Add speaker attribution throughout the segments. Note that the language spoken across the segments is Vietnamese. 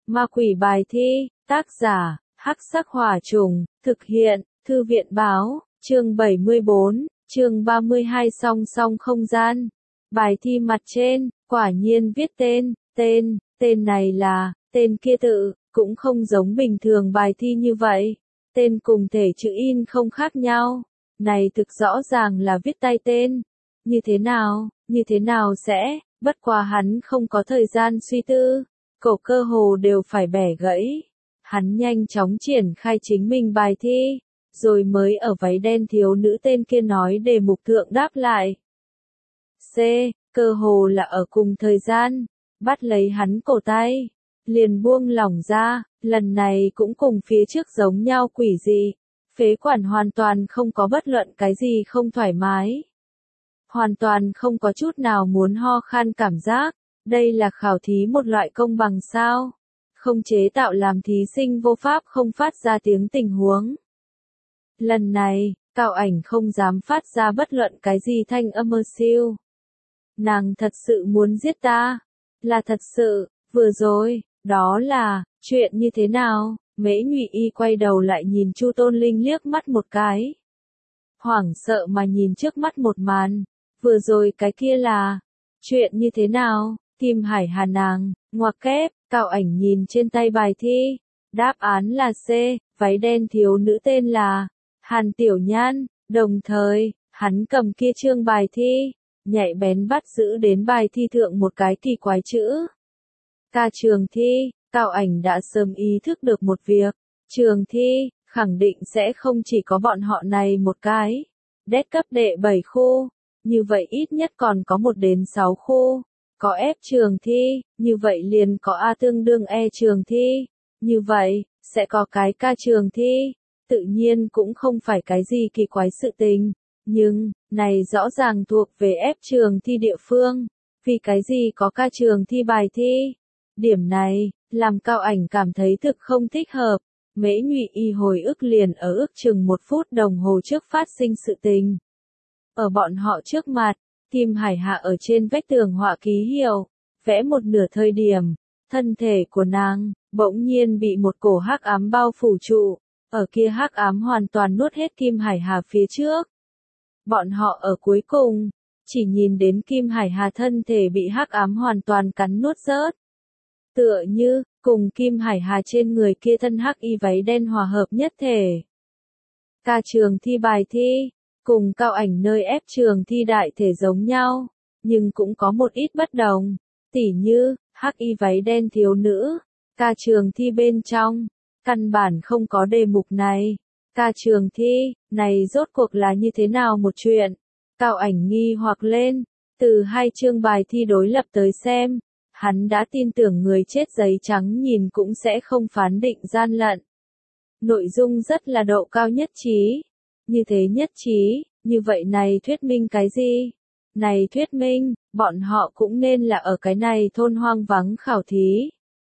Speaker 1: Ma quỷ bài thi, tác giả, Hắc Sắc Hỏa Trùng, thực hiện, Thư viện Báo, chương 74, chương 32 song song không gian. Bài thi mặt trên, quả nhiên viết tên này là, tên kia tự, cũng không giống bình thường bài thi như vậy. Tên cùng thể chữ in không khác nhau. Này thực rõ ràng là viết tay tên. Như thế nào sẽ, bất quá hắn không có thời gian suy tư. Cổ cơ hồ đều phải bẻ gãy. Hắn nhanh chóng triển khai chính mình bài thi, rồi mới ở váy đen thiếu nữ tên kia nói đề mục thượng đáp lại. C, cơ hồ là ở cùng thời gian, bắt lấy hắn cổ tay, liền buông lỏng ra, lần này cũng cùng phía trước giống nhau quỷ dị. Phế quản hoàn toàn không có bất luận cái gì không thoải mái. Hoàn toàn không có chút nào muốn ho khan cảm giác. Đây là khảo thí một loại công bằng sao? Không chế tạo làm thí sinh vô pháp không phát ra tiếng tình huống. Lần này, Cao Ảnh không dám phát ra bất luận cái gì thanh âm mơ siêu. Nàng thật sự muốn giết ta. Là thật sự, vừa rồi, đó là, chuyện như thế nào? Mễ Nhụy Y quay đầu lại nhìn Chu Tôn Linh liếc mắt một cái. Hoảng sợ mà nhìn trước mắt một màn. Vừa rồi cái kia là, chuyện như thế nào? Kim Hải Hà nàng, ngoặc kép, Cao Ảnh nhìn trên tay bài thi. Đáp án là C, váy đen thiếu nữ tên là Hàn Tiểu Nhan, đồng thời, hắn cầm kia chương bài thi, nhạy bén bắt giữ đến bài thi thượng một cái kỳ quái chữ. Ca trường thi, Cao Ảnh đã sớm ý thức được một việc, trường thi, khẳng định sẽ không chỉ có bọn họ này một cái. Đét cấp đệ 7 khu, như vậy ít nhất còn có 1 đến 6 khu. Có F trường thi, như vậy liền có A tương đương E trường thi, như vậy, sẽ có cái K trường thi, tự nhiên cũng không phải cái gì kỳ quái sự tình, nhưng, này rõ ràng thuộc về F trường thi địa phương, vì cái gì có K trường thi bài thi. Điểm này, làm Cao Ảnh cảm thấy thực không thích hợp. Mễ Nhụy Y hồi ức liền ở ước chừng 1 phút đồng hồ trước phát sinh sự tình. Ở bọn họ trước mặt, Kim Hải Hạ ở trên vách tường họa ký hiệu, vẽ một nửa thời điểm, thân thể của nàng, bỗng nhiên bị một cổ hắc ám bao phủ trụ, ở kia hắc ám hoàn toàn nuốt hết Kim Hải Hà phía trước. Bọn họ ở cuối cùng, chỉ nhìn đến Kim Hải Hà thân thể bị hắc ám hoàn toàn cắn nuốt rớt. Tựa như, cùng Kim Hải Hà trên người kia thân hắc y váy đen hòa hợp nhất thể. Ca trường thi bài thi, cùng Cao Ảnh nơi ép trường thi đại thể giống nhau, nhưng cũng có một ít bất đồng, tỉ như, hắc y váy đen thiếu nữ, ca trường thi bên trong, căn bản không có đề mục này. Ca trường thi, này rốt cuộc là như thế nào một chuyện? Cao Ảnh nghi hoặc lên, từ 2 chương bài thi đối lập tới xem, hắn đã tin tưởng người chết giấy trắng nhìn cũng sẽ không phán định gian lận. Nội dung rất là độ cao nhất trí. Như thế nhất trí, như vậy này thuyết minh cái gì? Này thuyết minh, bọn họ cũng nên là ở cái này thôn hoang vắng khảo thí.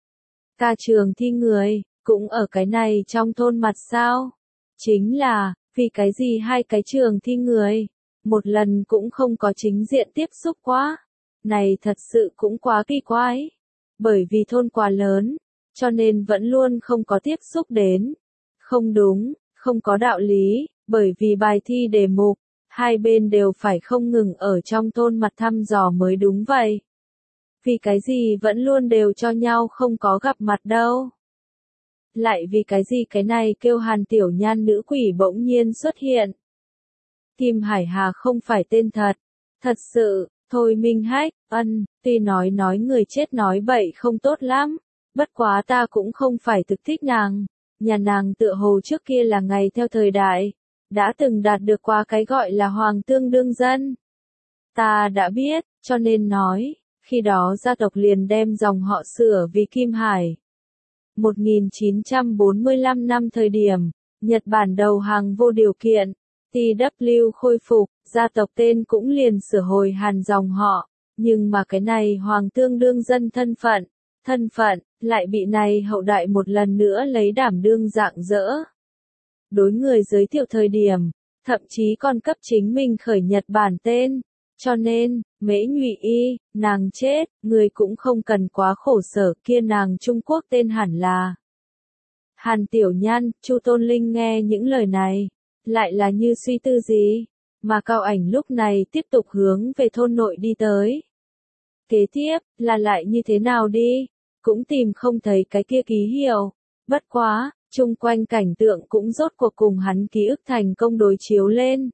Speaker 1: Ca trường thi người, cũng ở cái này trong thôn mặt sao? Chính là, vì cái gì 2 cái trường thi người, một lần cũng không có chính diện tiếp xúc quá. Này thật sự cũng quá kỳ quái. Bởi vì thôn quá lớn, cho nên vẫn luôn không có tiếp xúc đến. Không đúng, không có đạo lý. Bởi vì bài thi đề mục, 2 bên đều phải không ngừng ở trong thôn mặt thăm dò mới đúng vậy. Vì cái gì vẫn luôn đều cho nhau không có gặp mặt đâu. Lại vì cái gì cái này kêu Hàn Tiểu Nhan nữ quỷ bỗng nhiên xuất hiện. Kim Hải Hà không phải tên thật. Thật sự, thôi Minh Hách, tuy nói người chết nói bậy không tốt lắm. Bất quá ta cũng không phải thực thích nàng. Nhà nàng tựa hồ trước kia là ngày theo thời đại. Đã từng đạt được qua cái gọi là hoàng tương đương dân. Ta đã biết, cho nên nói, khi đó gia tộc liền đem dòng họ sửa vì Kim Hải. 1945 năm thời điểm, Nhật Bản đầu hàng vô điều kiện, TW khôi phục, gia tộc tên cũng liền sửa hồi Hàn dòng họ, nhưng mà cái này hoàng tương đương dân thân phận, lại bị này hậu đại một lần nữa lấy đảm đương dạng dỡ. Đối người giới thiệu thời điểm, thậm chí còn cấp chính mình khởi Nhật Bản tên, Cho nên, Mễ Nhụy Y, nàng chết, người cũng không cần quá khổ sở, kia nàng Trung Quốc tên hẳn là Hàn Tiểu Nhan. Chu Tôn Linh nghe những lời này, lại là như suy tư gì, mà Cao Ảnh lúc này tiếp tục hướng về thôn nội đi tới. Kế tiếp, là lại như thế nào đi, cũng tìm không thấy cái kia ký hiệu, bất quá, chung quanh cảnh tượng cũng rốt cuộc cùng hắn ký ức thành công đối chiếu lên.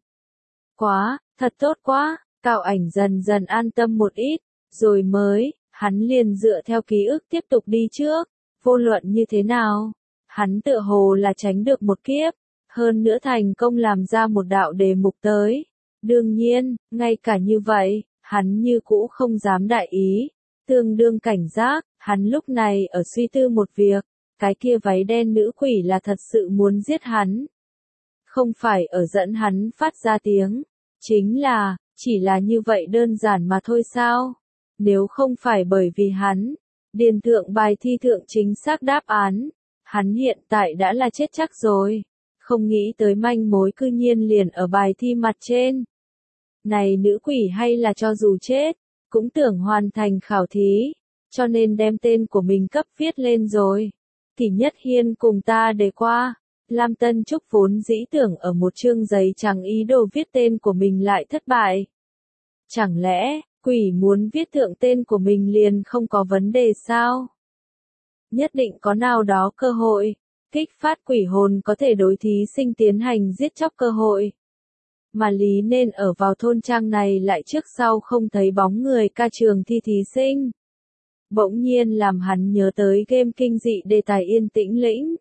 Speaker 1: Quá, thật tốt quá, Cao Ảnh dần dần an tâm một ít, rồi mới, hắn liền dựa theo ký ức tiếp tục đi trước, vô luận như thế nào, hắn tựa hồ là tránh được một kiếp, hơn nữa thành công làm ra một đạo đề mục tới. Đương nhiên, ngay cả như vậy, hắn như cũ không dám đại ý, tương đương cảnh giác, hắn lúc này ở suy tư một việc, cái kia váy đen nữ quỷ là thật sự muốn giết hắn. Không phải ở dẫn hắn phát ra tiếng, chính là, chỉ là như vậy đơn giản mà thôi sao? Nếu không phải bởi vì hắn, điền thượng bài thi thượng chính xác đáp án, hắn hiện tại đã là chết chắc rồi. Không nghĩ tới manh mối cư nhiên liền ở bài thi mặt trên. Này nữ quỷ hay là cho dù chết, cũng tưởng hoàn thành khảo thí, cho nên đem tên của mình cấp viết lên rồi. Kỷ Nhất Hiên cùng ta đề qua, Lam Tân Trúc vốn dĩ tưởng ở một chương giấy trắng ý đồ viết tên của mình lại thất bại. Chẳng lẽ, quỷ muốn viết thượng tên của mình liền không có vấn đề sao? Nhất định có nào đó cơ hội, kích phát quỷ hồn có thể đối thí sinh tiến hành giết chóc cơ hội. Mà lý nên ở vào thôn trang này lại trước sau không thấy bóng người ca trường thi thí sinh. Bỗng nhiên làm hắn nhớ tới game kinh dị đề tài Yên Tĩnh Lĩnh.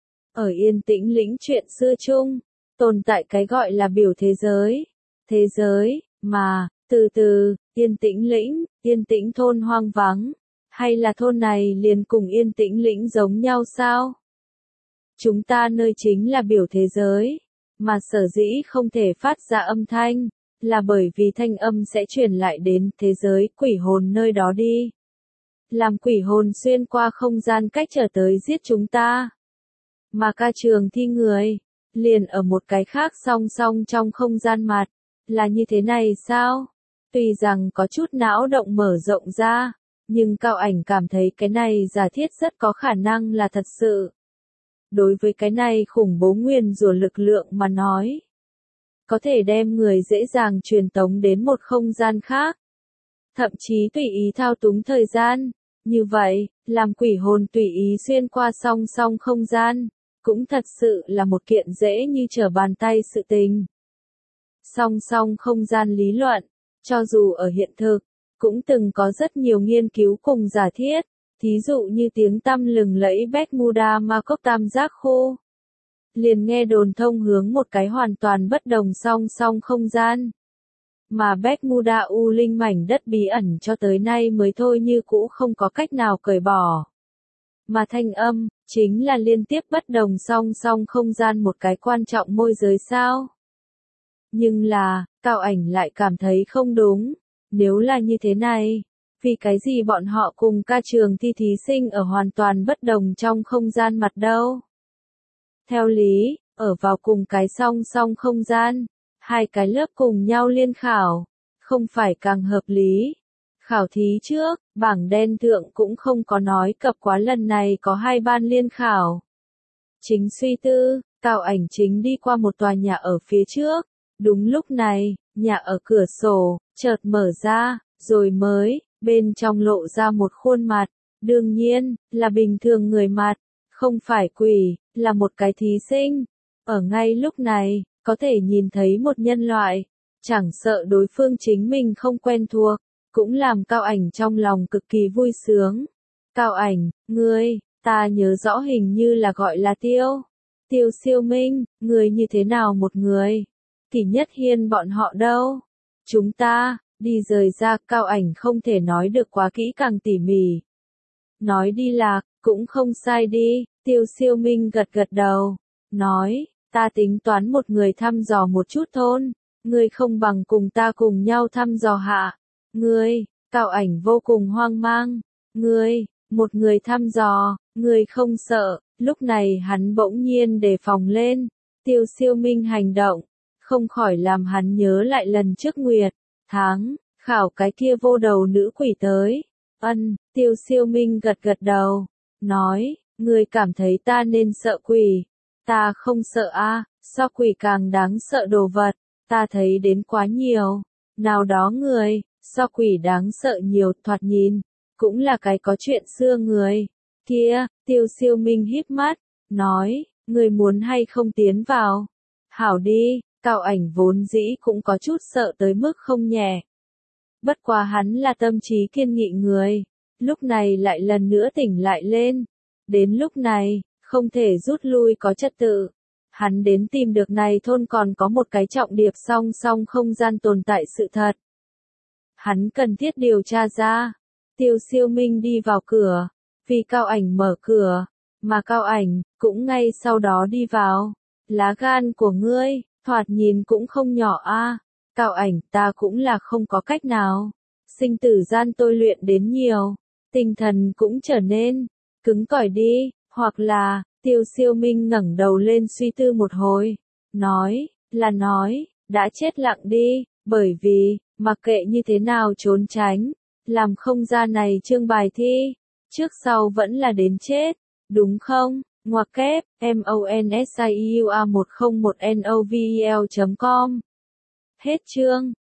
Speaker 1: Ở Yên Tĩnh Lĩnh chuyện xưa chung, tồn tại cái gọi là biểu thế giới. Thế giới, mà, từ từ, Yên Tĩnh Lĩnh, Yên Tĩnh thôn hoang vắng, hay là thôn này liền cùng Yên Tĩnh Lĩnh giống nhau sao? Chúng ta nơi chính là biểu thế giới, mà sở dĩ không thể phát ra âm thanh, là bởi vì thanh âm sẽ truyền lại đến thế giới quỷ hồn nơi đó đi. Làm quỷ hồn xuyên qua không gian cách trở tới giết chúng ta. Mà ca trường thi người, liền ở một cái khác song song trong không gian mặt, là như thế này sao? Tuy rằng có chút não động mở rộng ra, nhưng Cao Ảnh cảm thấy cái này giả thiết rất có khả năng là thật sự. Đối với cái này khủng bố nguyền rủa lực lượng mà nói, có thể đem người dễ dàng truyền tống đến một không gian khác, thậm chí tùy ý thao túng thời gian. Như vậy, làm quỷ hồn tùy ý xuyên qua song song không gian, cũng thật sự là một kiện dễ như trở bàn tay sự tình. Song song không gian lý luận, cho dù ở hiện thực, cũng từng có rất nhiều nghiên cứu cùng giả thiết, thí dụ như tiếng tăm lừng lẫy Bermuda Ma Cốc tam giác khu. Liền nghe đồn thông hướng một cái hoàn toàn bất đồng song song không gian. Mà Bermuda U Linh mảnh đất bí ẩn cho tới nay mới thôi như cũ không có cách nào cởi bỏ. Mà thanh âm, chính là liên tiếp bất đồng song song không gian một cái quan trọng môi giới sao. Nhưng là, Cao Ảnh lại cảm thấy không đúng. Nếu là như thế này, vì cái gì bọn họ cùng ca trường thi thí sinh ở hoàn toàn bất đồng trong không gian mặt đâu? Theo lý, ở vào cùng cái song song không gian, hai cái lớp cùng nhau liên khảo, không phải càng hợp lý. Khảo thí trước, bảng đen thượng cũng không có nói cập quá lần này có hai ban liên khảo. Chính suy tư, Cao Ảnh chính đi qua một tòa nhà ở phía trước. Đúng lúc này, nhà ở cửa sổ, chợt mở ra, rồi mới, bên trong lộ ra một khuôn mặt. Đương nhiên, là bình thường người mặt, không phải quỷ, là một cái thí sinh. Ở ngay lúc này, có thể nhìn thấy một nhân loại, chẳng sợ đối phương chính mình không quen thuộc, cũng làm Cao Ảnh trong lòng cực kỳ vui sướng. Cao Ảnh, ngươi, ta nhớ rõ hình như là gọi là Tiêu Siêu Minh, người như thế nào một người? Kỷ Nhất Hiên bọn họ đâu? Chúng ta, đi rời ra. Cao Ảnh không thể nói được quá kỹ càng tỉ mỉ. Nói đi lạc, cũng không sai đi. Tiêu Siêu Minh gật gật đầu, nói, ta tính toán một người thăm dò một chút thôn, ngươi không bằng cùng ta cùng nhau thăm dò hạ. Ngươi, Cao Ảnh vô cùng hoang mang, ngươi, một người thăm dò, ngươi không sợ. Lúc này hắn bỗng nhiên đề phòng lên, Tiêu Siêu Minh hành động, không khỏi làm hắn nhớ lại lần trước Nguyệt tháng, khảo cái kia vô đầu nữ quỷ tới. Tiêu Siêu Minh gật gật đầu, nói, ngươi cảm thấy ta nên sợ quỷ. Ta không sợ a, so quỷ càng đáng sợ đồ vật, ta thấy đến quá nhiều. Nào đó người, so quỷ đáng sợ nhiều, thoạt nhìn, cũng là cái có chuyện xưa người. Kia, Tiêu Siêu Minh híp mắt, nói, người muốn hay không tiến vào? Hảo đi, Cao Ảnh vốn dĩ cũng có chút sợ tới mức không nhẹ. Bất quá hắn là tâm trí kiên nghị người, lúc này lại lần nữa tỉnh lại lên. Đến lúc này, không thể rút lui có trật tự. Hắn đến tìm được này thôn còn có một cái trọng điệp song song không gian tồn tại sự thật. Hắn cần thiết điều tra ra. Tiêu Siêu Minh đi vào cửa, vì Cao Ảnh mở cửa, mà Cao Ảnh cũng ngay sau đó đi vào. Lá gan của ngươi, thoạt nhìn cũng không nhỏ a. Cao Ảnh, ta cũng là không có cách nào. Sinh tử gian tôi luyện đến nhiều, tinh thần cũng trở nên cứng cỏi đi, hoặc là, Tiêu Siêu Minh ngẩng đầu lên suy tư một hồi, nói, đã chết lặng đi, bởi vì, mặc kệ như thế nào trốn tránh, làm không ra này chương bài thi, trước sau vẫn là đến chết, đúng không? Ngoặc kép, MONSIUA1001NOVEL.com. Hết chương.